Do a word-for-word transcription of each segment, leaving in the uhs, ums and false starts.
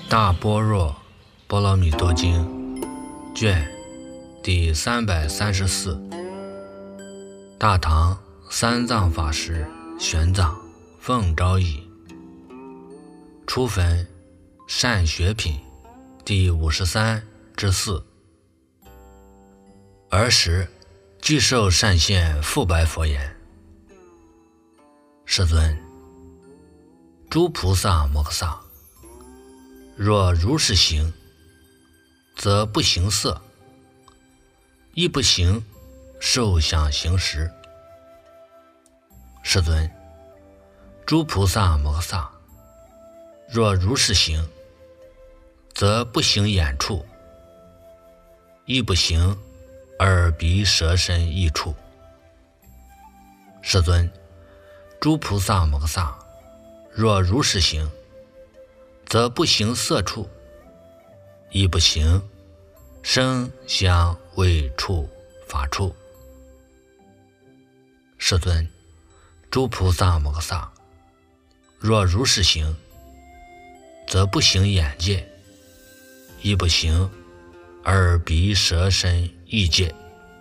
大般若波罗蜜多经卷第三百三十四，大唐三藏法师玄奘奉诏译，初分善学品第五十三之四。儿时具受善现复白佛言：世尊，诸菩萨摩诃萨若如是行，则不行色，亦不行受想行识。世尊，诸菩萨摩诃萨若如是行，则不行眼处，亦不行耳鼻舌身意处。世尊，诸菩萨摩诃萨若如是行，则不行色处，亦不行声香味触法处。世尊，诸菩萨摩诃萨若如是行，则不行眼界，亦不行耳鼻舌身意界。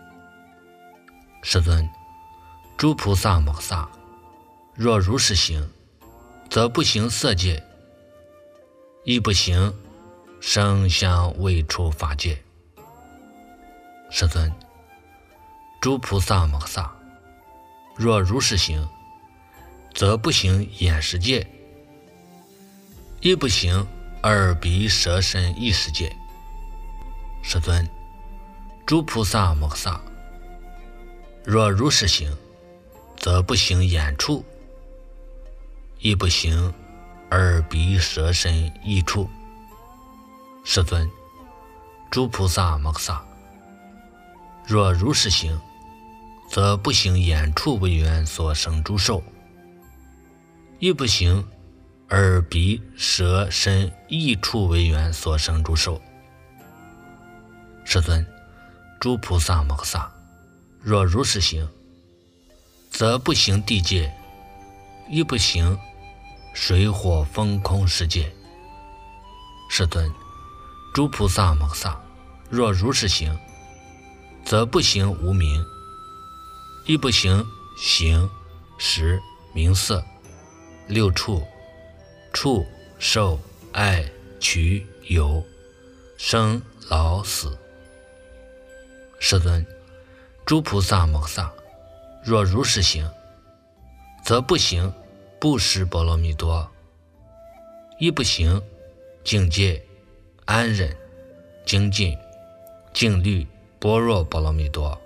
世尊，诸菩萨摩诃萨若如是行，则不行色界，亦不行声香味触法界。世尊，诸菩萨摩诃萨若如是行，则不行眼识界，亦不行耳鼻舌身意识界。世尊，诸菩萨摩诃萨若如是行，则不行眼处，亦不行耳鼻舌身意处。世尊，诸菩萨摩诃萨若如是行，则不行眼处为缘所生诸受，亦不行耳鼻舌身意处为缘所生诸受。世尊，诸菩萨摩诃萨若如是行，则不行地界，亦不行水火风空世界。世尊，诸菩萨摩诃萨若如是行，则不行无明，亦不行形识名色六处触受爱取有生老死。世尊，诸菩萨摩诃萨若如是行，则不行布施波罗蜜多，亦不行境界安忍精进静虑般若波罗蜜多。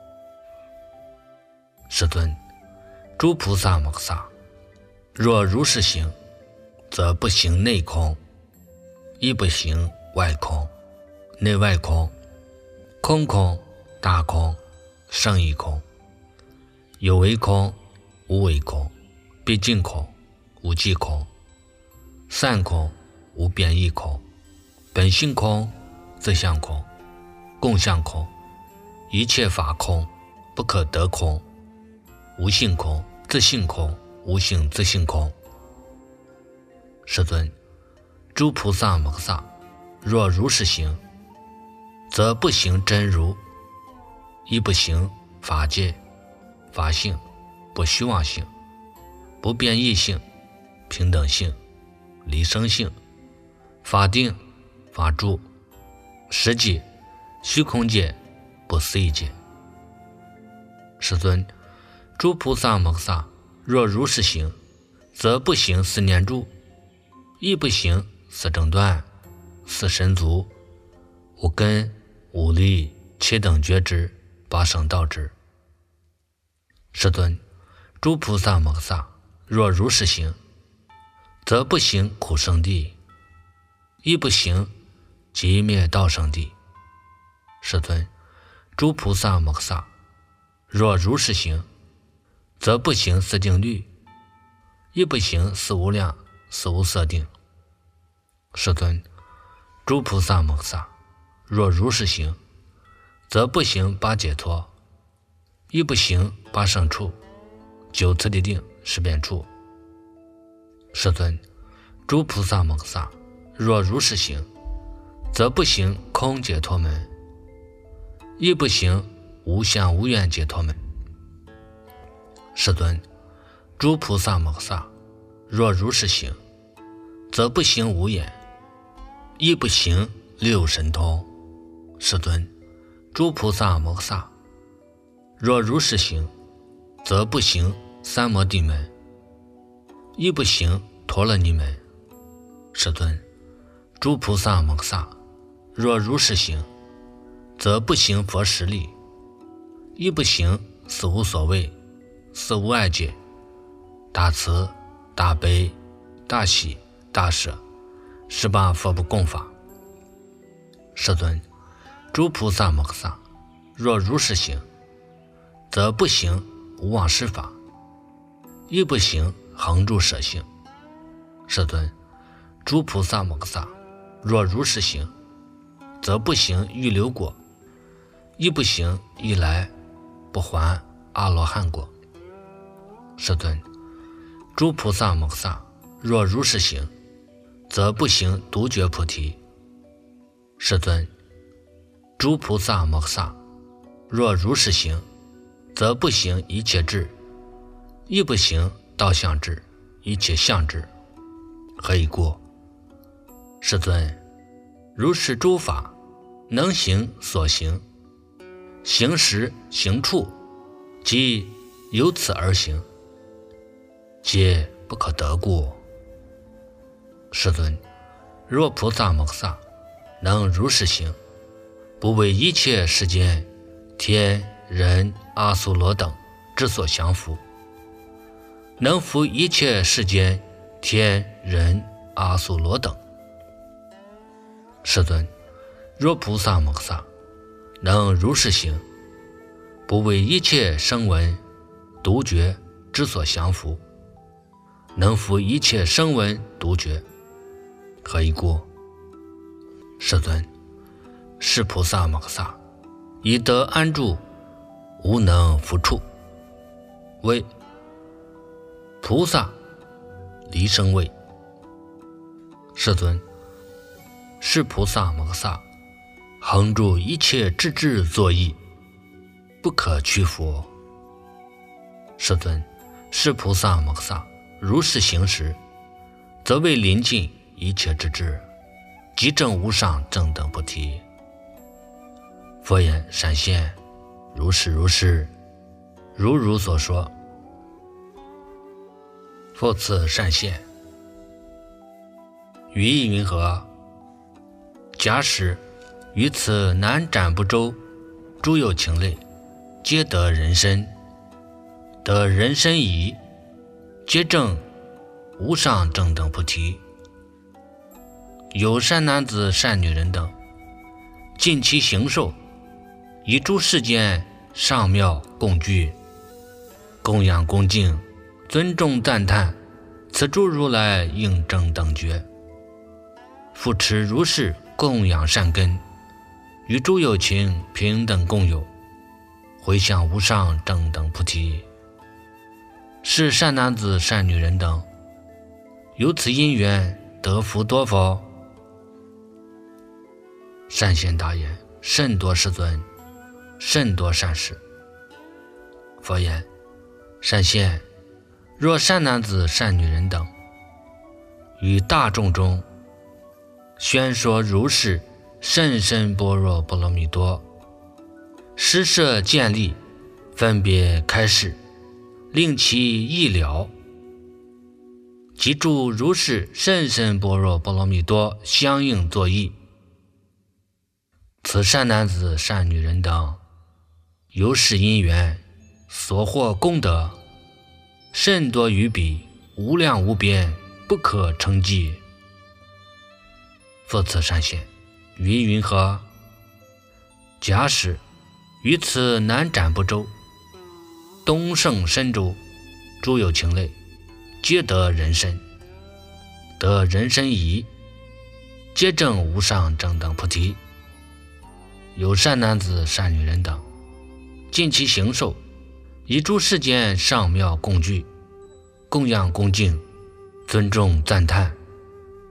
世尊，诸菩萨摩诃萨若如是行，则不行内空，亦不行外空内外空空空大空胜义空有为空无为空毕竟空无际空散空无变异空本性空自相空共相空一切法空不可得空无性空自性空无性自性空。世尊，诸菩萨摩诃萨若如是行，则不行真如，亦不行法界法性不虚妄性不变异性平等性离生性法定法住实际虚空界不思议界。世尊，诸菩萨摩诃萨若如是行，则不行四念住，亦不行四正断四神足五根五力七等觉知八圣道知。世尊，诸菩萨摩诃萨若如是行，则不行苦圣地，亦不行极灭道圣地。世尊，诸菩萨摩诃萨若如是行，则不行四定律，亦不行四无量四无色定。世尊，诸菩萨摩诃萨若如是行，则不行八解脱，亦不行八胜处九次第定十遍处。世尊，诸菩萨摩诃萨若如是行，则不行空解脱门，亦不行无相无愿解脱门。世尊，诸菩萨摩诃萨，若如是行，则不行无眼，亦不行六神通。世尊，诸菩萨摩诃萨，若如是行，则不行三摩地门，亦不行陀罗尼门。世尊，诸菩萨摩诃萨，若如是行，则不行佛十力，亦不行四无所谓、四无碍界、大慈、大悲、大喜、大舍十八佛不共法。世尊，诸菩萨摩诃萨，若如是行，则不行无忘失法，亦不行恒住舍行。世尊，诸菩萨摩诃萨，若如是行，则不行预流果，亦不行一来不还阿罗汉果。世尊，诸菩萨摩诃萨，若如是行，则不行独觉菩提。世尊，诸菩萨摩诃萨，若如是行，则不行一切智，亦不行道相智、一切相智。何以故？世尊，如是诸法能行所行，行识行处，即由此而行，皆不可得故。世尊，若菩萨摩诃萨能如是行，不为一切世间天人阿苏罗等之所降伏，能伏一切世间天人阿苏罗等。世尊，若菩萨摩诃萨能如是行，不为一切声闻独觉之所降伏，能伏一切声闻独觉。何以故？世尊，是菩萨摩诃萨以得安住，无能伏处，为菩萨离生位。世尊，是菩萨摩诃萨恒住一切智智作意，不可屈服。世尊，是菩萨摩诃萨如是行时，则为临近一切智智，即证无上正等菩提。佛言：闪现，如是如是，如如所说。复次闪现，语意云何？假使于此南瞻部洲诸有情类，皆得人身，得人身已，皆证无上正等菩提。有善男子善女人等，尽其行受，以诸世间上妙供具，供养恭敬，尊重赞叹，此诸如来应正等觉。复持如是供养善根，与诸有情平等共有，回向无上正等菩提。是善男子善女人等，由此因缘得福多否？善现大言：甚多世尊，甚多善事。佛言：善现，若善男子善女人等，于大众中宣说如是甚深般若波罗蜜多，施设建立，分别开示，令其意了，即著如是甚深般若波罗蜜多相应作意。此善男子善女人等，由是因缘所获功德，甚多于彼，无量无边，不可称计。复次善现，云云何？假使于此南瞻部洲东胜身洲诸有情类，皆得人身，得人身已，皆证无上正等菩提。有善男子善女人等，尽其行受，以诸世间上妙供具，供养恭敬，尊重赞叹，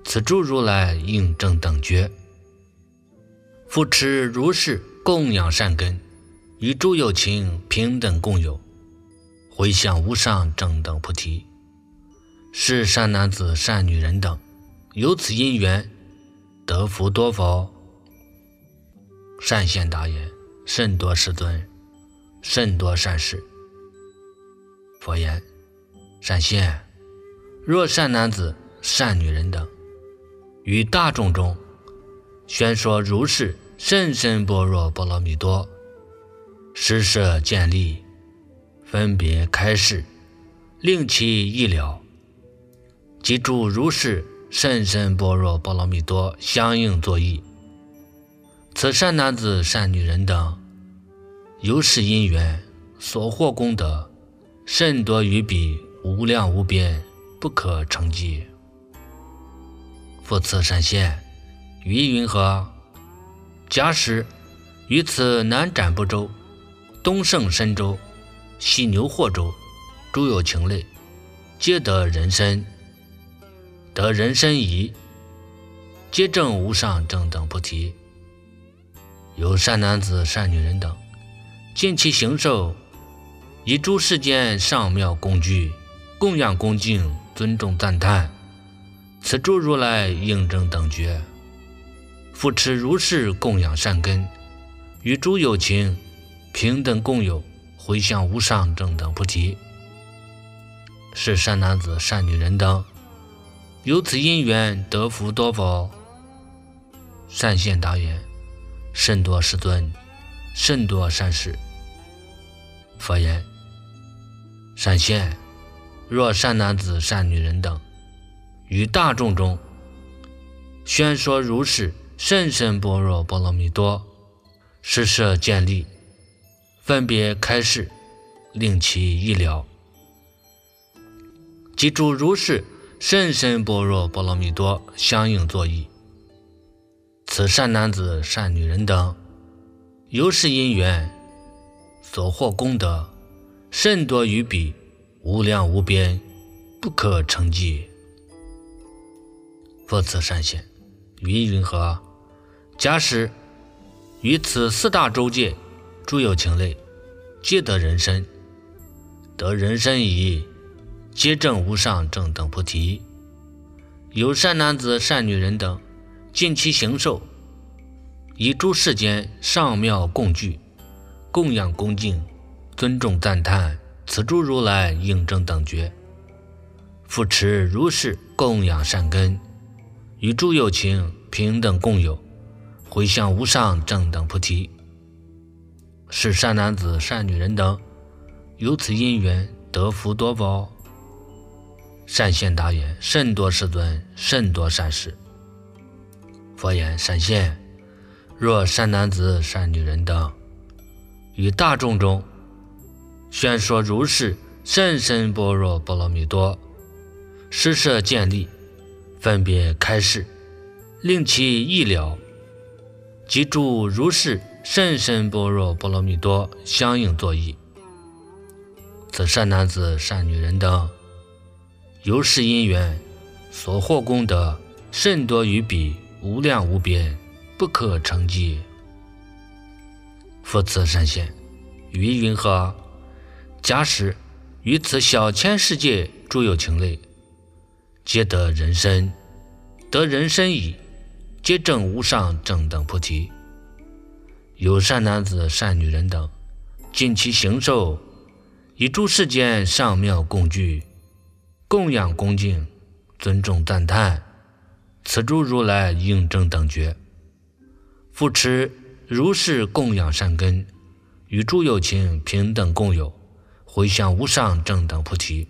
此诸如来应正等觉。复持如是供养善根，与诸有情平等共有，回向无上正等菩提。是善男子善女人等，由此因缘得福多否？善现答言：甚多世尊，甚多善事。佛言：善现，若善男子善女人等，于大众中宣说如是甚深般若波罗蜜多，施设建立，分别开示，令其意了，即诸如是甚深般若波罗蜜多相应作意。此善男子善女人等，由是因缘所获功德，甚多于彼，无量无边，不可称计。复次善现，于意云何？假使于此南瞻部洲、东胜神洲、西牛货洲诸有情类，皆得人身，得人身已，皆证无上正等菩提。有善男子善女人等，尽其行受，以诸世间上妙供具，供养恭敬，尊重赞叹，此诸如来应正等觉。复持如是供养善根，与诸有情平等共有，回向无上正等菩提。是善男子善女人等，由此因缘得福多否？善现答言：甚多世尊，甚多善事。佛言：善现，若善男子善女人等，于大众中宣说如是甚深般若波罗蜜多，施设建立，分别开示，令其意了，即诸如是甚深般若波罗蜜多相应作意。此善男子善女人等，由是因缘所获功德，甚多于彼，无量无边，不可称计。复次善现，于意云何？假使于此四大洲界诸有情类，皆得人身，得人身已，皆证无上正等菩提。有善男子善女人等，尽其行受，以诸世间上妙供具，供养恭敬，尊重赞叹，此诸如来应正等觉。复持如是供养善根，与诸有情平等共有，回向无上正等菩提。是善男子善女人等，由此因缘得福多否？善现答言：甚多世尊，甚多善事。佛言：善现，若善男子善女人等，于大众中宣说如是甚深般若波罗蜜多，施设建立，分别开示，令其意了，即诸如是甚深般若波罗蜜多相应作意。此善男子善女人等，由是因缘所获功德，甚多于彼，无量无边，不可称计。复次善现，于意云何？假使于此小千世界诸有情类，皆得人身，得人身已，皆证无上正等菩提。有善男子善女人等，尽其行受，以诸世间上妙供具，供养恭敬，尊重赞叹，此诸如来应正等觉。复持如是供养善根，与诸有情平等共有，回向无上正等菩提。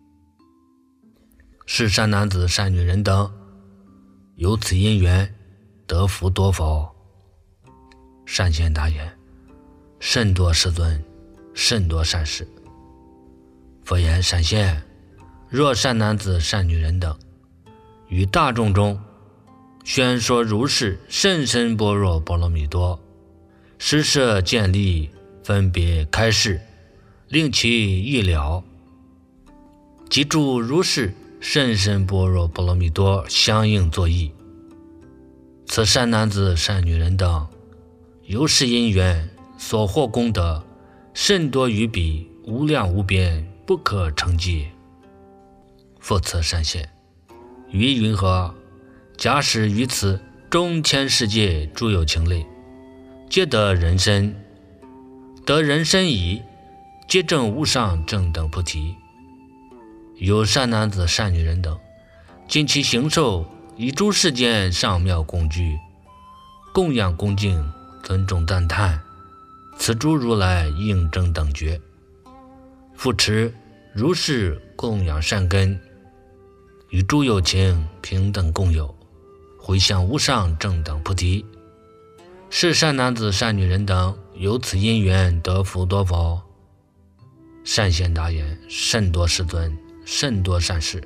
是善男子善女人等，由此因缘得福多否？善现答言：甚多世尊，甚多善事。佛言：善现，若善男子善女人等，于大众中宣说如是甚深般若波罗蜜多，施设建立，分别开示，令其意了，即诸如是甚深般若波罗蜜多相应作意。此善男子善女人等，由是因缘所获功德，甚多于彼，无量无边，不可称计。复次善现，于云何？假使于此中千世界诸有情类，皆得人身，得人身已，皆证无上正等菩提。有善男子善女人等，尽其行受，以诸世间上妙供具，供养恭敬，尊重赞叹，此诸如来应正等觉。复持如是供养善根，与诸有情平等共有，回向无上正等菩提。是善男子善女人等，由此因缘得福多否？善现大言，甚多世尊，甚多善事。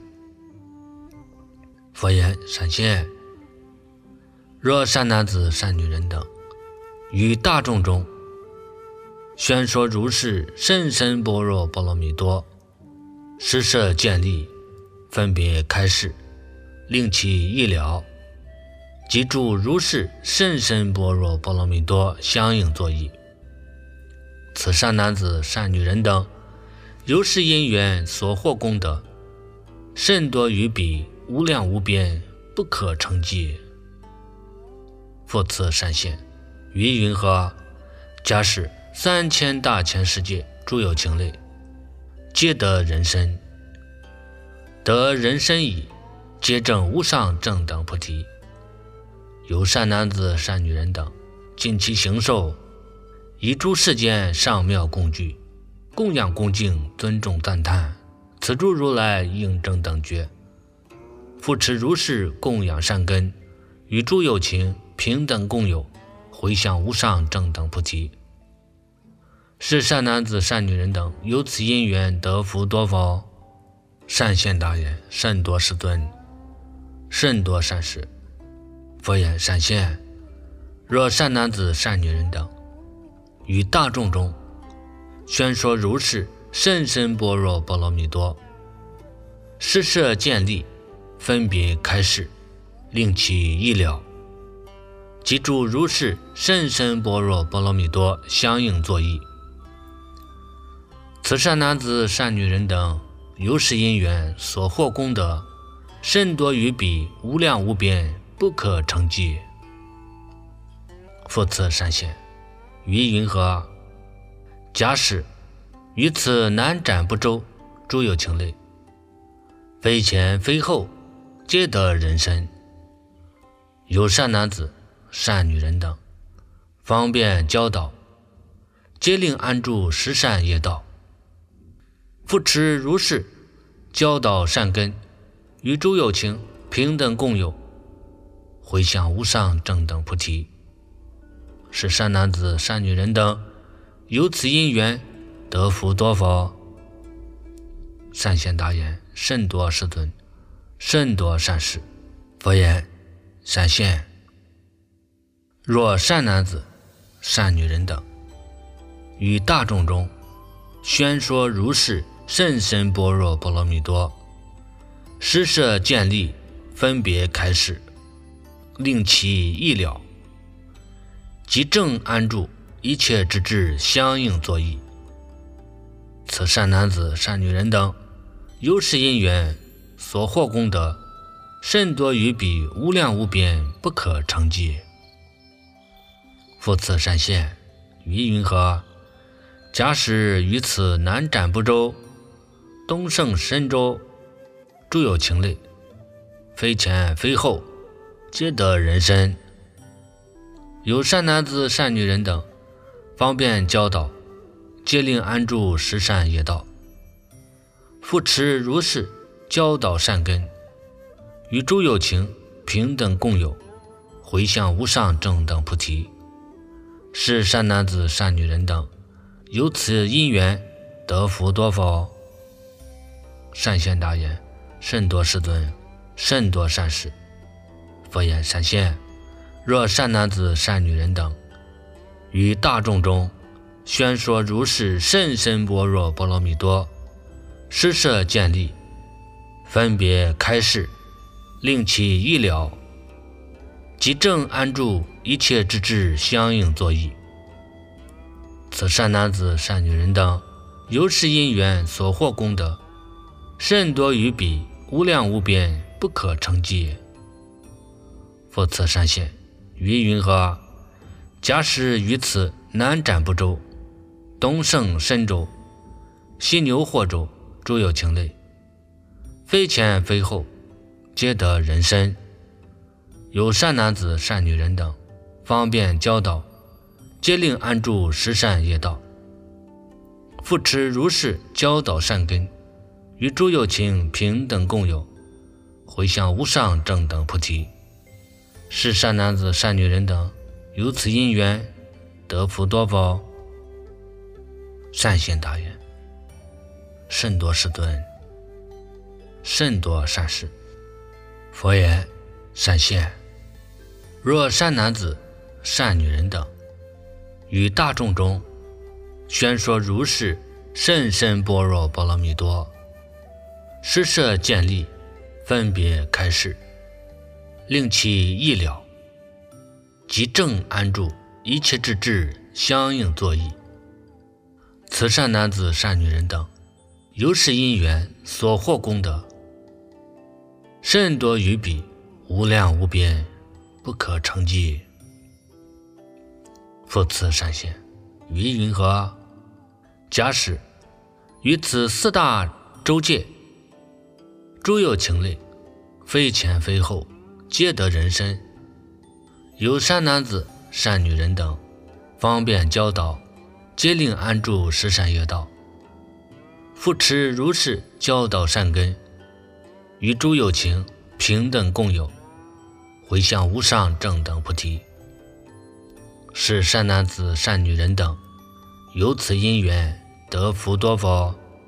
佛言：善现，若善男子善女人等，于大众中宣说如是甚深般若波罗蜜多，施设建立，分别开示，令其意了，即住如是甚深般若波罗蜜多相应作意。此善男子善女人等，由是因缘所获功德，甚多于彼，无量无边，不可称计。复次善现，于云何？假使三千大千世界诸有情类，皆得人身，得人身已，皆证无上正等菩提。有善男子善女人等，尽其行受，以诸世间上妙供具，供养恭敬，尊重赞叹，此诸如来应正等觉。复持如是供养善根，与诸有情平等共有，回向无上正等菩提。是善男子善女人等，由此因缘得福多否？善现大言，甚多世尊，甚多善事。佛言：善现，若善男子善女人等，于大众中宣说如是甚深般若波罗蜜多，施设建立，分别开示，令其意了，即住如是甚深般若波罗蜜多相应作意。此善男子善女人等，由是因缘所获功德，甚多于彼，无量无边，不可称计。复次善现，于云何？假使于此南瞻部洲诸有情类，非前非后，皆得人身，有善男子善女人等，方便教导，皆令安住十善业道。复持如是教导善根，与诸有情平等共有，回向无上正等菩提。是善男子善女人等，由此因缘得福多否？善现大言，甚多世尊，甚多善事。佛言：善现，若善男子善女人等，于大众中宣说如是甚深般若波罗蜜多，施设建立，分别开示，令其意了，即正安住，一切之智相应作意。此善男子善女人等，由是因缘所获功德，甚多于彼，无量无边，不可称计。复次善现，于云何？假使于此南瞻部洲东胜神州诸有情类，非前非后，皆得人身，有善男子善女人等，方便教导，皆令安住十善业道。复持如是教导善根，与诸有情平等共有，回向无上正等菩提。是善男子善女人等，由此因缘得福多否？善现大言，甚多世尊，甚多善事。佛言：善现，若善男子善女人等，于大众中宣说如是甚深般若波罗蜜多，施设建立， 分别开示，令其意了，即正安住一切之智，相应作意。此善男子善女人等，由是因缘所获功德，甚多于彼，无量无边，不可称计。复此善现，于云何？假使于此南瞻部洲、东胜神洲、西牛货洲诸有情类，非前非后，皆得人身。有善男子善女人等，方便教导，皆令安住十善业道，复持如是教导善根，与诸有情平等共有，回向无上正等菩提。是善男子善女人等，由此因缘得福多否？善现大愿，甚多世尊，甚多善事。佛言：善现，若善男子善女人等，于大众中宣说如是甚深般若波罗蜜多，施设建立，分别开示，令其意了，即正安住一切之智，相应作意。此善男子善女人等，由是因缘所获功德，甚多于彼，无量无边，不可称计。复此善现，于云何？假使于此四大洲界，诸有情类，非前非后，皆得人身。有善男子善女人等，方便教导，皆令安住十善业道，复持如是教导善根，与诸有情平等共有，回向无上正等菩提。是善男子善女人等，由此因缘得福多否？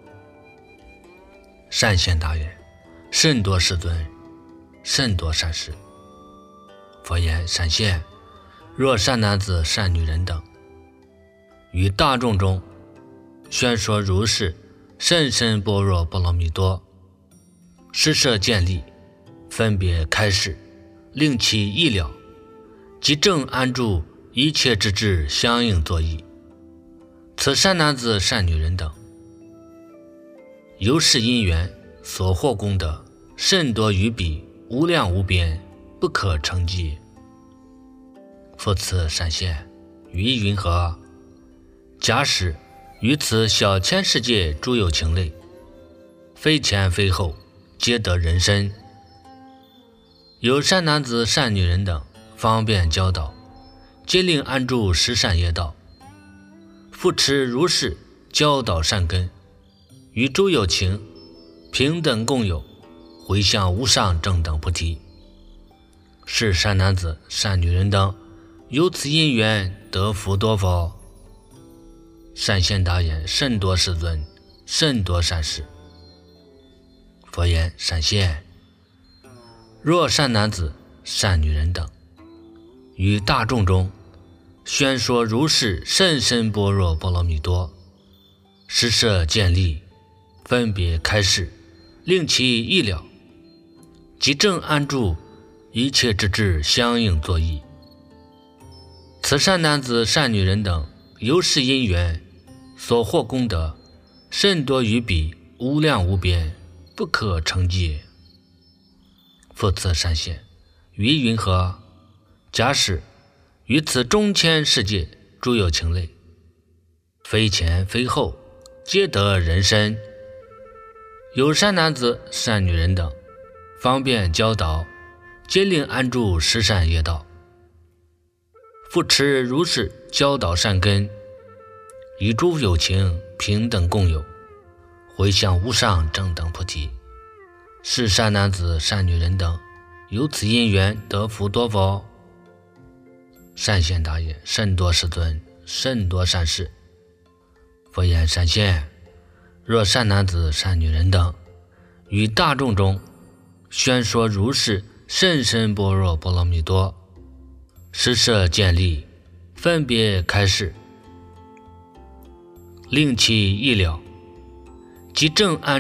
善现大愿，甚多世尊，甚多善事。佛言：善现，若善男子善女人等，于大众中宣说如是甚深般若波罗蜜多，施设建立，分别开示，令其意了，即正安住一切之智，相应作意。此善男子善女人等，由是因缘所获功德，甚多于彼，无量无边，不可称计。复此善现，于云何？假使于此小千世界诸有情类，非前非后，皆得人身。有善男子善女人等，方便教导，皆令安住十善业道，复持如是教导善根，与诸有情平等共有，回向无上正等菩提。是善男子善女人等，由此因缘得福多否？善现大愿，甚多世尊，甚多善事。佛言：善现，若善男子善女人等，于大众中宣说如是甚深般若波罗蜜多，施设建立，分别开示，令其意了，即正安住一切之智，相应作意。此善男子善女人等，由是因缘所获功德，甚多于彼，无量无边，不可称计。复此善现，于云何？假使于此中千世界诸有情类，非前非后，皆得人身。有善男子善女人等，方便教导，皆令安住十善业道，复持如是教导善根，与诸有情平等共有，回向无上正等菩提。是善男子善女人等，由此因缘得福多否？善现大愿，甚多世尊，甚多善事。佛言：善现，若善男子善女人等，于大众中宣说如是甚深般若波罗蜜多，施设建立，分别开示，令其意了，即正安住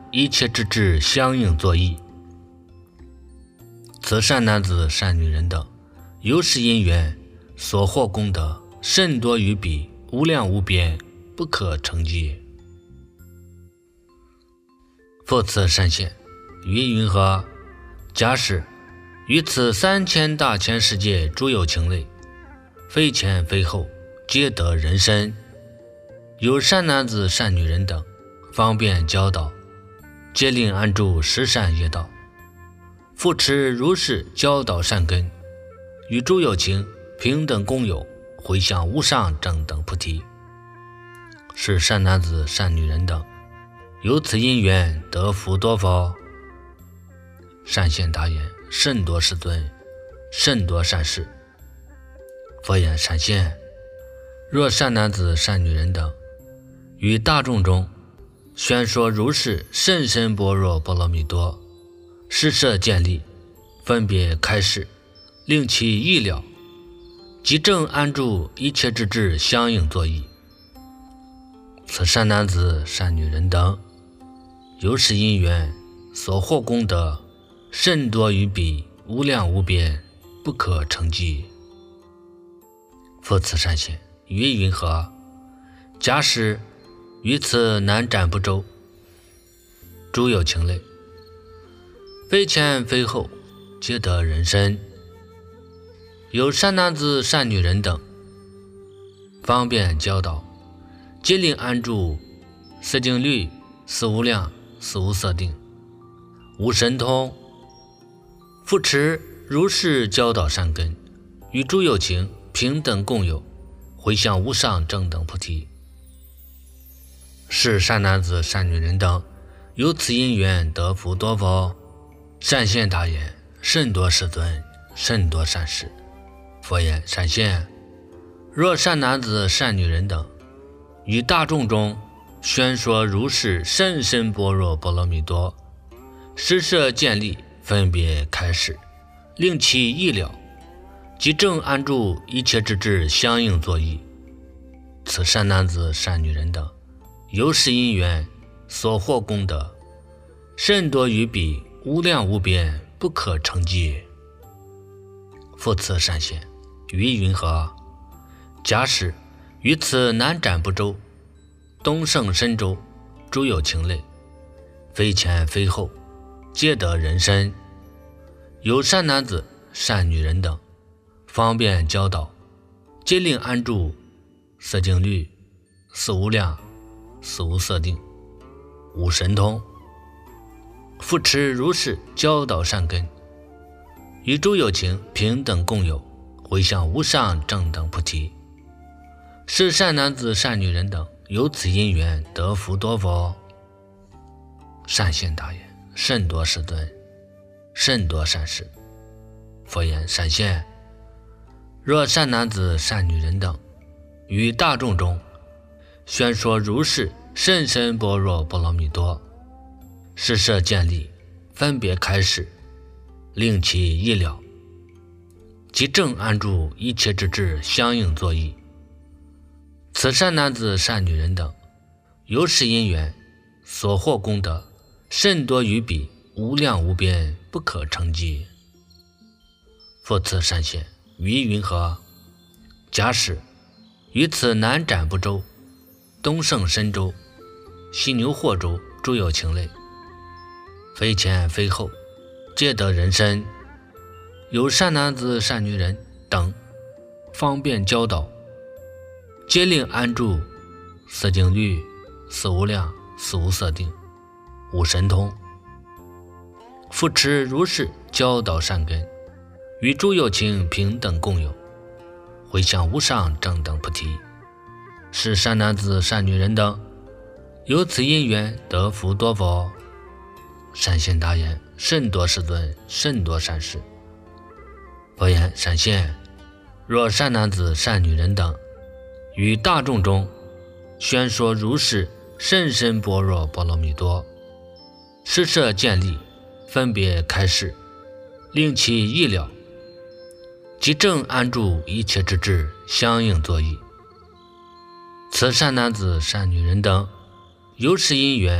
一切之智相应作意。此善男子善女人等，由是因缘所获功德，甚多于彼，无量无边，不可称计。复次善现，于云何？假使于此三千大千世界诸有情类，非前非后，皆得人身，有善男子善女人等，方便教导，皆令安住十善业道，复持如是教导善根，与诸有情平等共有，回向无上正等菩提。是善男子善女人等，由此因缘得福多否？善现答言：甚多世尊，甚多善事。佛言：善现，若善男子善女人等，于大众中宣说如是甚深般若波罗蜜多，施设建立，分别开示，令其意了，即正安住一切之智相应作意。此善男子善女人等，由是因缘所获功德，甚多于彼，无量无边，不可称计。复次善现，于云何？假使于此南瞻部洲诸有情类，非前非后，皆得人身，有善男子善女人等，方便教导，皆令安住四境律、四无量、四无色定、无神通，复持如是教导善根，与诸有情平等共有，回向无上正等菩提。是善男子善女人等，由此因缘得福多否？善现答言：甚多世尊，甚多善事。佛言：善现，若善男子善女人等，于大众中宣说如是甚深般若波罗蜜多，施设建立，分别开示，令其意了，即正安住一切之智相应作意。此善男子善女人等，由是因缘所获功德，甚多于彼，无量无边，不可称计。复次善现，于云何？假使于此南瞻部洲东胜身洲诸有情类，非前非后，皆得人身，有善男子善女人等，方便教导，皆令安住四境律、四无量、四无色定、无神通，复持如是教导善根，与诸有情平等共有，回向无上正等菩提。是善男子善女人等，由此因缘得福多否？善现答言：甚多世尊，甚多善事。佛言：善现，若善男子善女人等，于大众中宣说如是甚深般若波罗蜜多，施设建立，分别开示，令其意了，即正安住一切之智相应作意。此善男子善女人等，由是因缘所获功德，甚多于彼，无量无边，不可称计。复次善现，于云何？假使于此南瞻部洲东胜身洲西牛货洲诸有情类，非前非后，皆得人身，有善男子善女人等，方便教导，皆令安住四境律、四无量、四无色定、无神通，复持如是教导善根，与诸有情平等共有，回向无上正等菩提。是善男子善女人等，由此因缘得福多否？善现答言：甚多世尊，甚多善事。佛言：善现，若善男子善女人等，于大众中宣说如是甚深般若波罗蜜多，施设建立，分别开示，令其意了，即正安住一切之智相应作意。此善男子善女人等，由是因缘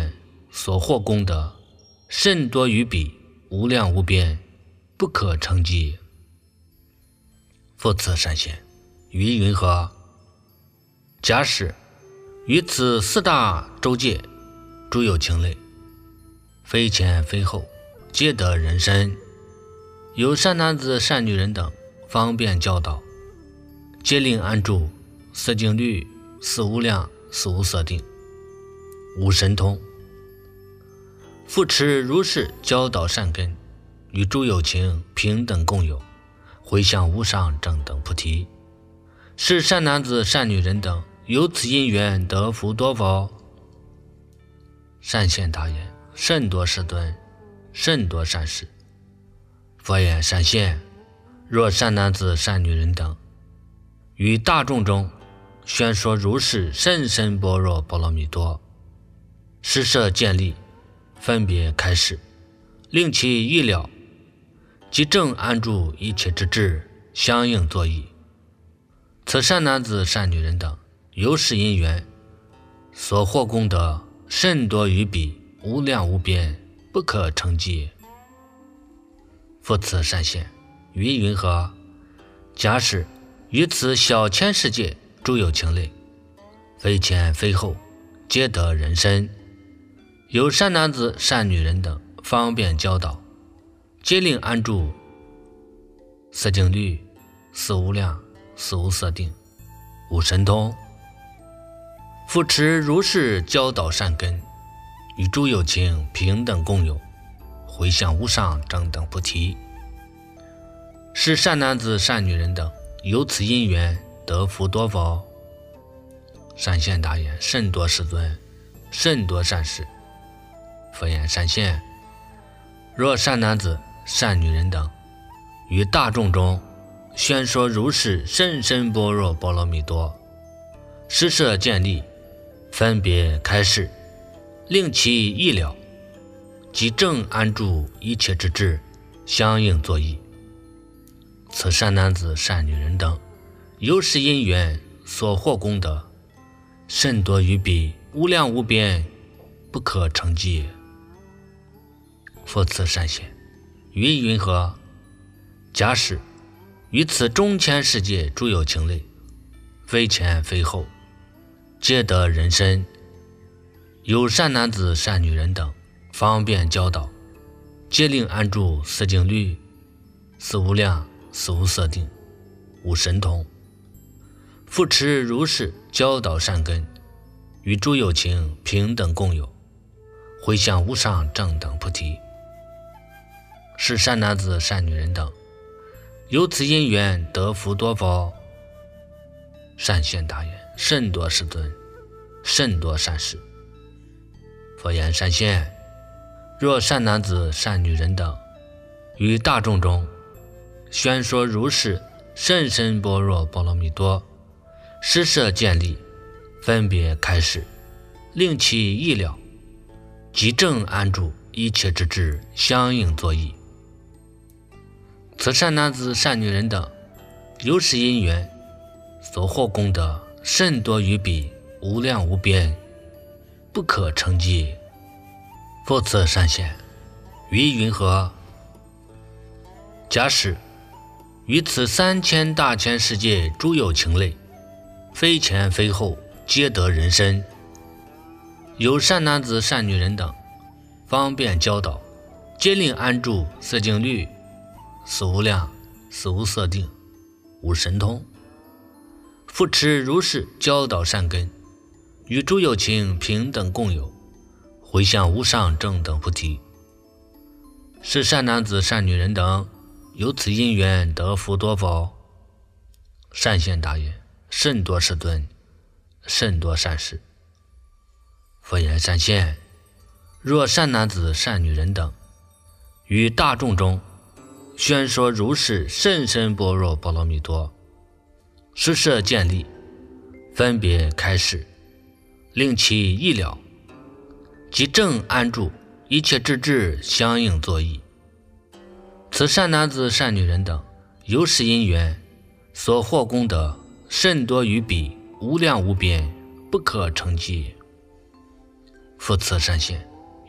所获功德，甚多于彼，无量无边，不可称计。复次善贤，于云何？假使于此四大洲界，诸有情类，非前非后，皆得人身，有善男子善女人等，方便教导，皆令安住，色境律，四无量，四无色定，无神通。复持如是教导善根，与诸有情平等共有，回向无上正等菩提。是善男子善女人等，由此因缘得福多否？善现答言：甚多世尊，甚多善事。佛言：善现，若善男子善女人等，于大众中宣说如是甚深般若波罗蜜多，施设建立，分别开示，令其意了，即正安住一切之智，相应作意。此善男子善女人等，由是因缘所获功德，甚多于彼，无量无边，不可称计。复次善现，于云何？假使于此小千世界，诸有情类，非前非后，皆得人身，有善男子善女人等，方便教导，皆令安住，色境律，四无量，四无色定，无神通。复持如是教导善根，与诸有情平等共有，回向无上正等菩提。是善男子善女人等，由此因缘得福多否？善现答言：甚多世尊，甚多善事。佛言：善现，若善男子善女人等，于大众中宣说如是甚深般若波罗蜜多，施设建立，分别开示，令其意了，即正安住一切之智，相应作意。此善男子善女人等，由是因缘所获功德，甚多于彼，无量无边，不可称计。复次善现，于云何？假使于此中千世界，诸有情类，非前非后，皆得人身，有善男子善女人等，方便教导，皆令安住，色境律，四无量，四无色定，无神通。复持如是教导善根，与诸有情平等共有，回向无上正等菩提。是善男子善女人等，由此因缘得福多否？善现答言：甚多世尊，甚多善事。佛言：善现，若善男子善女人等，于大众中宣说如是甚深般若波罗蜜多，施设建立，分别开示，令其意了，即正安住一切之智，相应作意。此善男子善女人等，由是因缘所获功德，甚多于彼，无量无边，不可称计。复次善现，于云何？假使于此三千大千世界，诸有情类，非前非后，皆得人身，有善男子善女人等，方便教导，皆令安住，色境律，四无量，四无色定，无神通。复持如是教导善根，与诸有情平等共有，回向无上正等菩提。是善男子善女人等，由此因缘得福多否？善现答言：甚多世尊，甚多善事。佛言：善现，若善男子善女人等，于大众中宣说如是甚深般若波罗蜜多，施设建立，分别开示，令其意了，即正安住一切之智，相应作意。此善男子善女人等，由是因缘所获功德，甚多于彼，无量无边，不可称计。复次善现，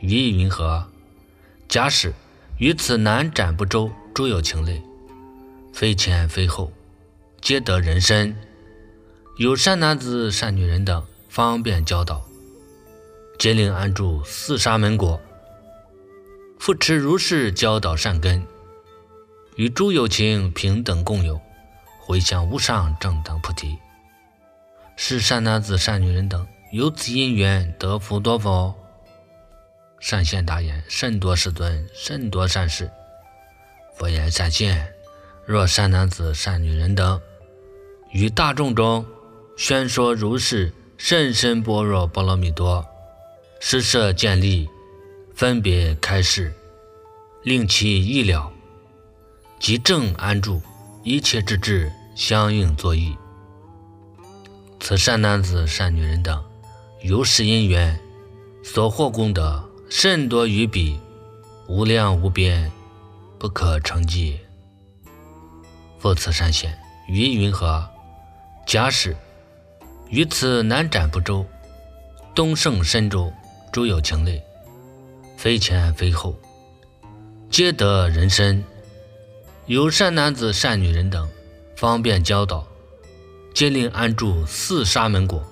语意云和。假使于此南瞻部洲诸有情类，非前非后，皆得人身，有善男子善女人等方便教导，皆令安住四沙门果，复持如是教导善根，与诸有情平等共有，回向无上正等菩提。是善男子善女人等由此因缘得福多否？善现大言，甚多世尊，甚多善事。佛言：善现，若善男子善女人等于大众中宣说如是甚深般若波罗蜜多，施设建立，分别开示，令其意了，即正安住，一切之智相应作意。此善男子善女人等由是因缘所获功德甚多于彼，无量无边，不可称计。复此善现，语意云和。假使于此南瞻部洲东胜身洲诸有情类，非前非后，皆得人身，有善男子善女人等方便教导，皆令安住四沙门果，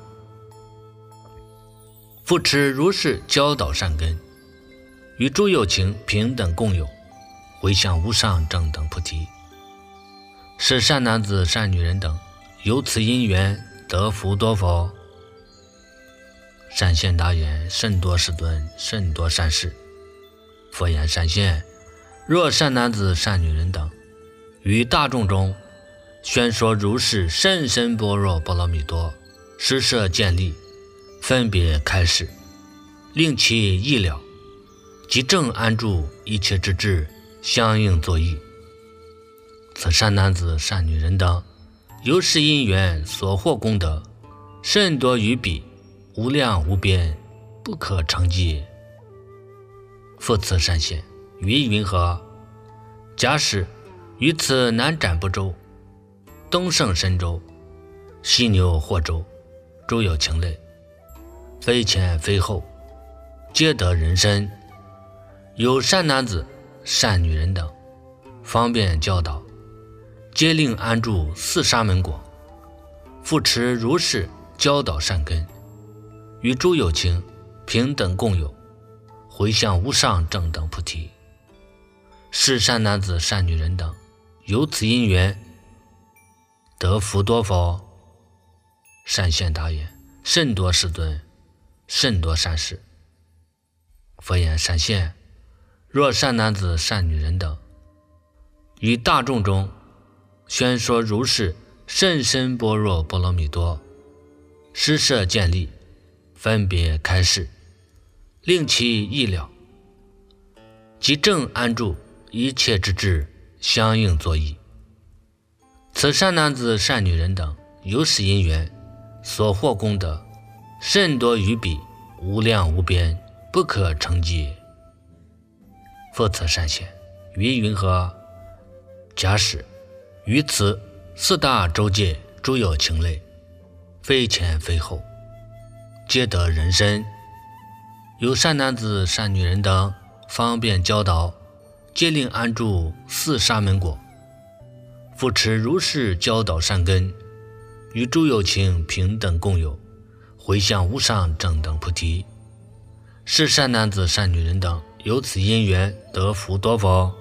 复持如是教导善根，与诸有情平等共有，回向无上正等菩提。是善男子善女人等由此因缘得福多否？善现大言，甚多世尊，甚多善事。佛言：善现，若善男子善女人等于大众中宣说如是甚深般若波罗蜜多，施设建立，分别开示，令其意了，即正安住，一切之智相应作意。此善男子善女人等由是因缘所获功德甚多于彼，无量无边，不可称计。复此善现，语意云和。假使于此南瞻部洲东胜身洲西牛霍洲诸有情类，非前非后，皆得人身，有善男子善女人等方便教导，皆令安住四沙门果，复持如是教导善根，与诸有情平等共有，回向无上正等菩提。是善男子善女人等由此因缘得福多否？善现大言，甚多世尊，甚多善事。佛言：善现，若善男子善女人等于大众中宣说如是甚深般若波罗蜜多，施设建立，分别开示，令其意了，即正安住，一切之智相应作意。此善男子善女人等由是因缘所获功德甚多于彼，无量无边，不可称计。复此善现，语意云和。假使于此四大洲界诸有情类，非前非后，皆得人身，有善男子善女人等方便教导，皆令安住四沙门果，复持如是教导善根，与诸有情平等共有，回向无上正等菩提。是善男子善女人等由此因缘得福多否？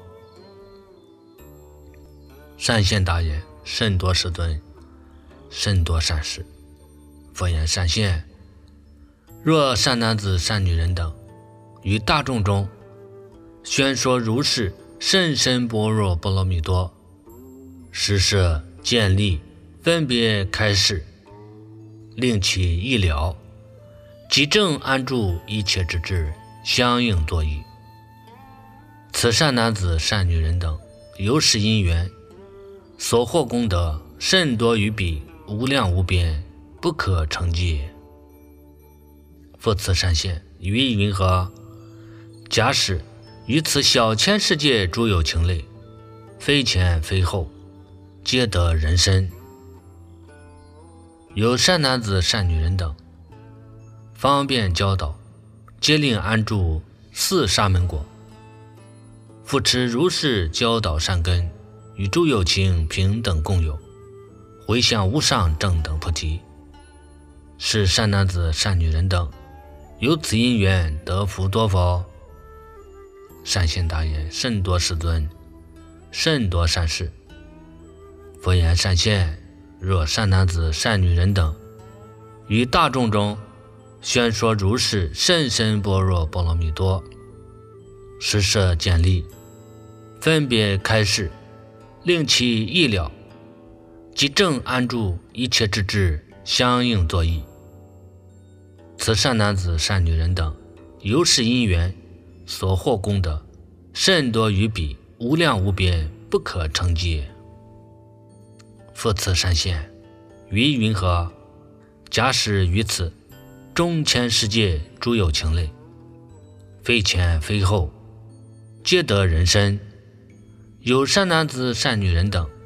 善现大言，甚多世尊，甚多善事。佛言：善现，若善男子善女人等于大众中宣说如是甚深般若波罗蜜多，施设建立，分别开示，令其意了，即正安住，一切之智相应作意。此善男子善女人等由是因缘所获功德甚多于彼，无量无边，不可称计。复此善现，语意云和。假使于此小千世界诸有情类，非前非后，皆得人身，有善男子善女人等方便教导，皆令安住四沙门果，复持如是教导善根，与诸有情平等共有，回向无上正等菩提。是善男子善女人等，有此因缘得福多否？善现大言，甚多世尊，甚多善事。佛言：善现，若善男子善女人等，于大众中宣说如是甚深般若波罗蜜多，施设建立，分别开示，令其意了，即正安住一切之智，相应作意。此善男子善女人等，由是因缘所获功德，甚多于彼，无量无边，不可称计。复次善现，于云何？假使于此中千世界诸有情类，非前非后，皆得人身，有善男子善女人等，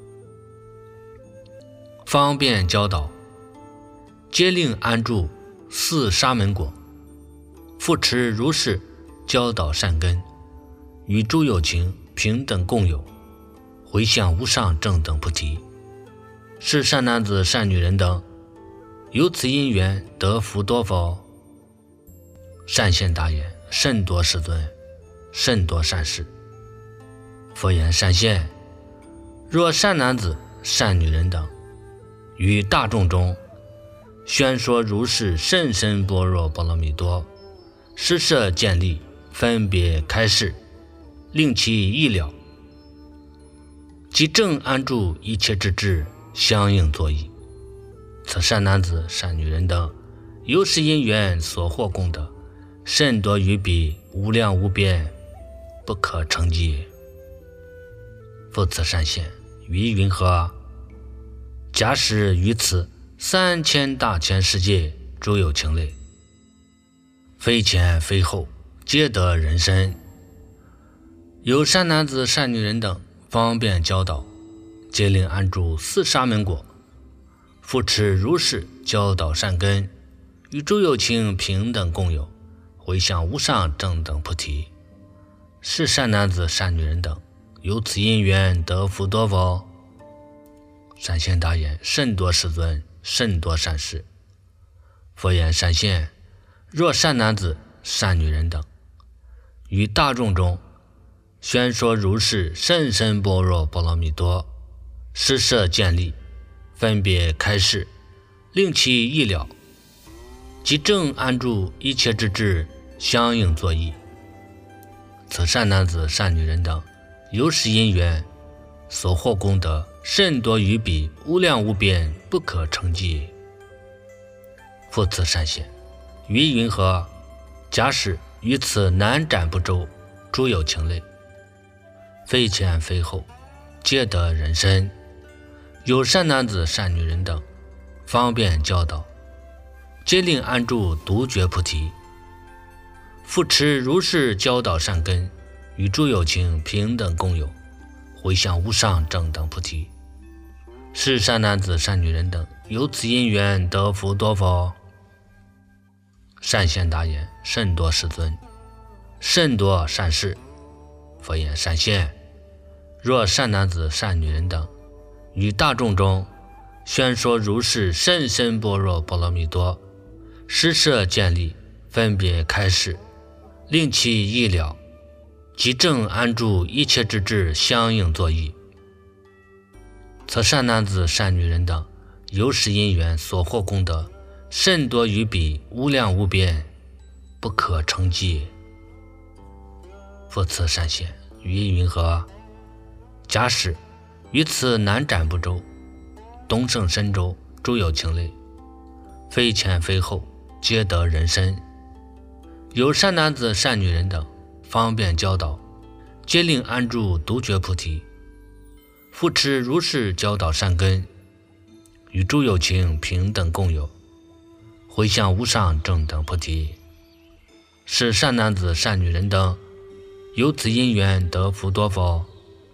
方便教导，皆令安住四沙门果，复持如是教导善根，与诸有情平等共有，回向无上正等菩提。是善男子善女人等，有此因缘得福多否？善现大言，甚多世尊，甚多善事。佛言：善现，若善男子善女人等，于大众中宣说如是甚深般若波罗蜜多，施设建立，分别开示，令其意了，即正安住一切之智，相应作意。此善男子善女人等，由是因缘所获功德，甚多于彼，无量无边，不可称计。复次善现，于云何？假使于此三千大千世界诸有情类，非前非后，皆得人身，有善男子善女人等，方便教导，皆令安住四沙门果，复持如是教导善根，与诸有情平等共有，回向无上正等菩提。是善男子善女人等，有此因缘得福多否？善现大言，甚多世尊，甚多善事。佛言：善现，若善男子善女人等，于大众中宣说如是甚深般若波罗蜜多，施设建立，分别开示，令其意了，即正安住一切之智，相应作意。此善男子善女人等，由是因缘所获功德，甚多于彼，无量无边，不可称计。复次善现，于云何？假使于此南瞻部洲诸有情类，非前非后，皆得人身，有善男子善女人等，方便教导，皆令安住独觉菩提。复持如是教导善根，与诸有情平等共有，回向无上正等菩提。是善男子善女人等，有此因缘得福多否？善现大言，甚多世尊，甚多善事。佛言：善现，若善男子善女人等，于大众中宣说如是甚深般若波罗蜜多，施设建立，分别开示，令其意了，即正安住一切之智，相应作意。此善男子善女人等，由是因缘所获功德，甚多于彼，无量无边，不可称计。复次善现，于云何？假使于此南瞻部洲东胜神州诸有情类，非前非后，皆得人身，有善男子善女人等，方便教导，皆令安住独觉菩提。复持如是教导善根，与诸有情平等共有，回向无上正等菩提。是善男子善女人等，有此因缘得福多否？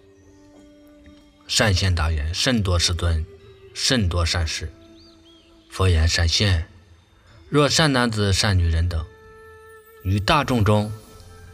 善现大言，甚多世尊，甚多善事。佛言：善现，若善男子善女人等，于大众中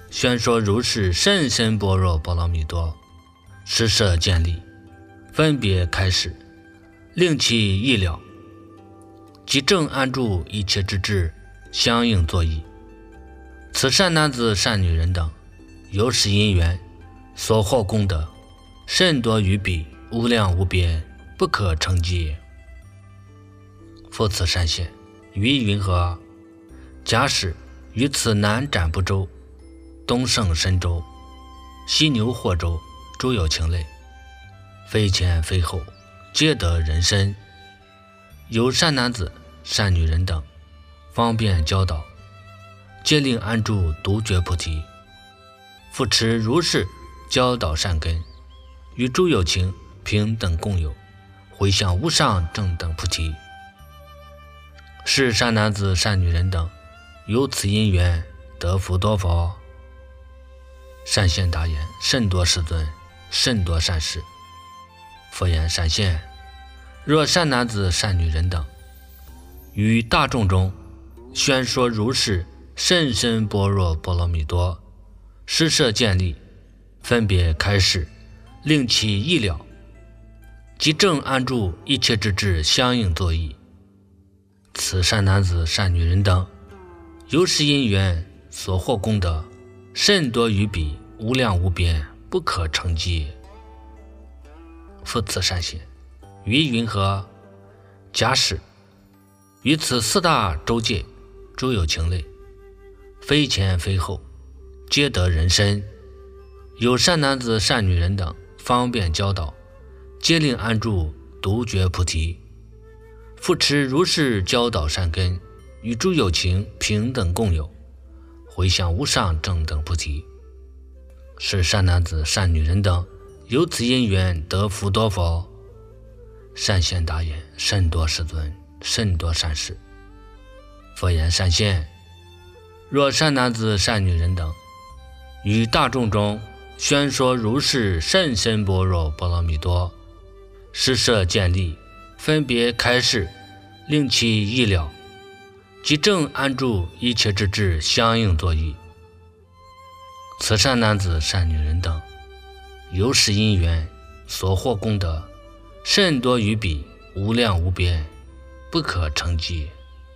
宣说如是甚深般若波罗蜜多，施设建立，分别开示，令其意了，即正安住一切之智，相应作意。此善男子善女人等，由是因缘所获功德，甚多于彼，无量无边，不可称计。复此善现，于云何？假使于此南瞻部洲、东胜神洲、西牛霍洲诸有情类，非前非后，皆得人身，有善男子善女人等，方便教导，皆令安住独觉菩提，复持如是教导善根，与诸有情平等共有，回向无上正等菩提。是善男子善女人等，由此因缘得福多佛。善现答言：甚多世尊，甚多善事。佛言：善现，若善男子善女人等，于大众中宣说如是甚深般若波罗蜜多，施设建立，分别开示，令其意了，即正安住一切之智，相应作意。此善男子善女人等，由是因缘所获功德，甚多于彼，无量无边，不可称计。复此善现，于云何？假使于此四大洲界诸有情类，非前非后，皆得人身，有善男子善女人等，方便教导，皆令安住独觉菩提，复持如是教导善根，与诸有情平等共有，回向无上正等菩提。是善男子善女人等，由此因缘得福多佛。善现答言：甚多世尊，甚多善事。佛言：善现，若善男子善女人等，于大众中宣说如是甚深般若波罗蜜多，施设建立，分别开示，令其意了，即正安住一切之智，相应作意。此善男子善女人等，由是因缘所获功德，甚多于彼，无量无边，不可称计。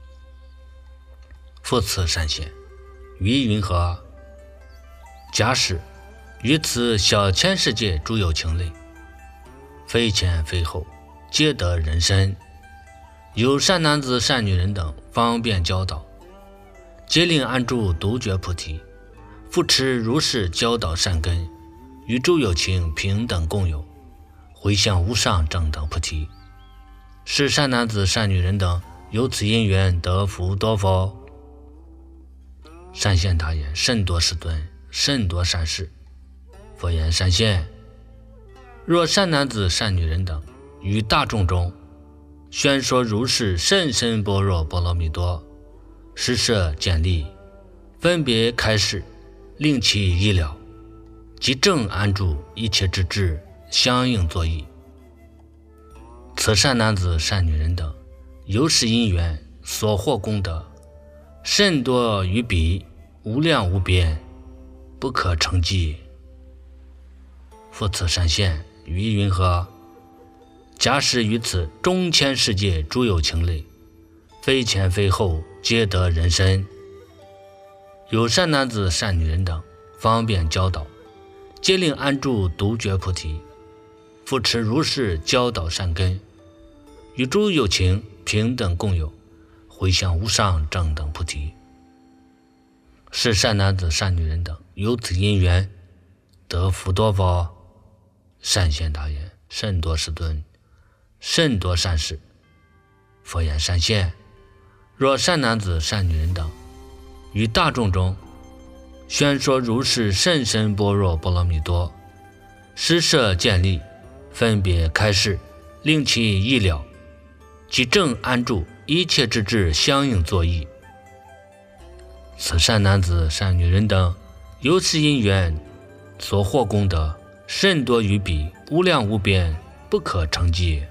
复此善现，于云何？假使于此小千世界诸有情类，非前非后，皆得人身，有善男子善女人等，方便教导，皆令安住独觉菩提，复持如是教导善根，与诸有情平等共有，回向无上正等菩提。是善男子善女人等，由此因缘得福多佛。善现答言：甚多世尊，甚多善事。佛言：善现，若善男子善女人等，于大众中宣说如是甚深般若波罗蜜多，施设建立，分别开示，令其意了，即正安住一切之智，相应作意。此善男子善女人等，由是因缘所获功德，甚多于彼，无量无边，不可称计。复此善现，于云何？假使于此中千世界诸有情类，非前非后，皆得人身，有善男子善女人等，方便教导，皆令安住独觉菩提，复持如是教导善根，与诸有情平等共有，回向无上正等菩提。是善男子善女人等，由此因缘得福多佛。善现答言：甚多世尊，甚多善事。佛言：善现，若善男子善女人等，于大众中宣说如是甚深般若波罗蜜多，施设建立，分别开示，令其意了，即正安住一切之智，相应作意。此善男子善女人等，由此因缘所获功德，甚多于彼，无量无边，不可称计。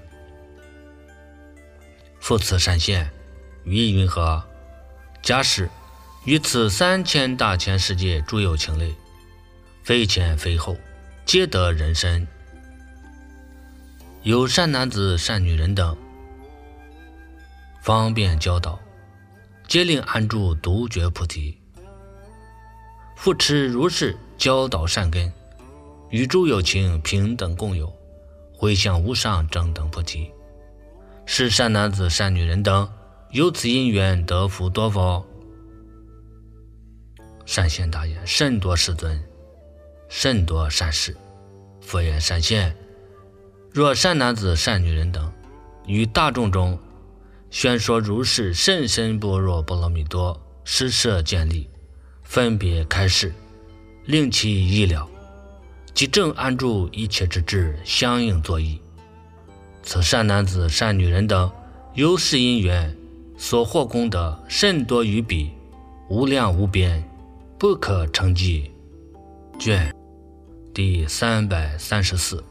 复此善现，于云何？假使于此三千大千世界诸有情类，非前非后，皆得人身。有善男子善女人等，方便教导，皆令安住独觉菩提。复持如是教导善根，与诸有情平等共有，回向无上正等菩提。是善男子善女人等，由此因缘得福多否？善现大言，甚多世尊，甚多善事。佛言：善现，若善男子善女人等，于大众中宣说如是甚深般若波罗蜜多施设建立，分别开示，令其意了，即正安住一切之智，相应作意。此善男子善女人等，由是因缘所获功德甚多于彼，无量无边，不可称计。卷第三百三十四。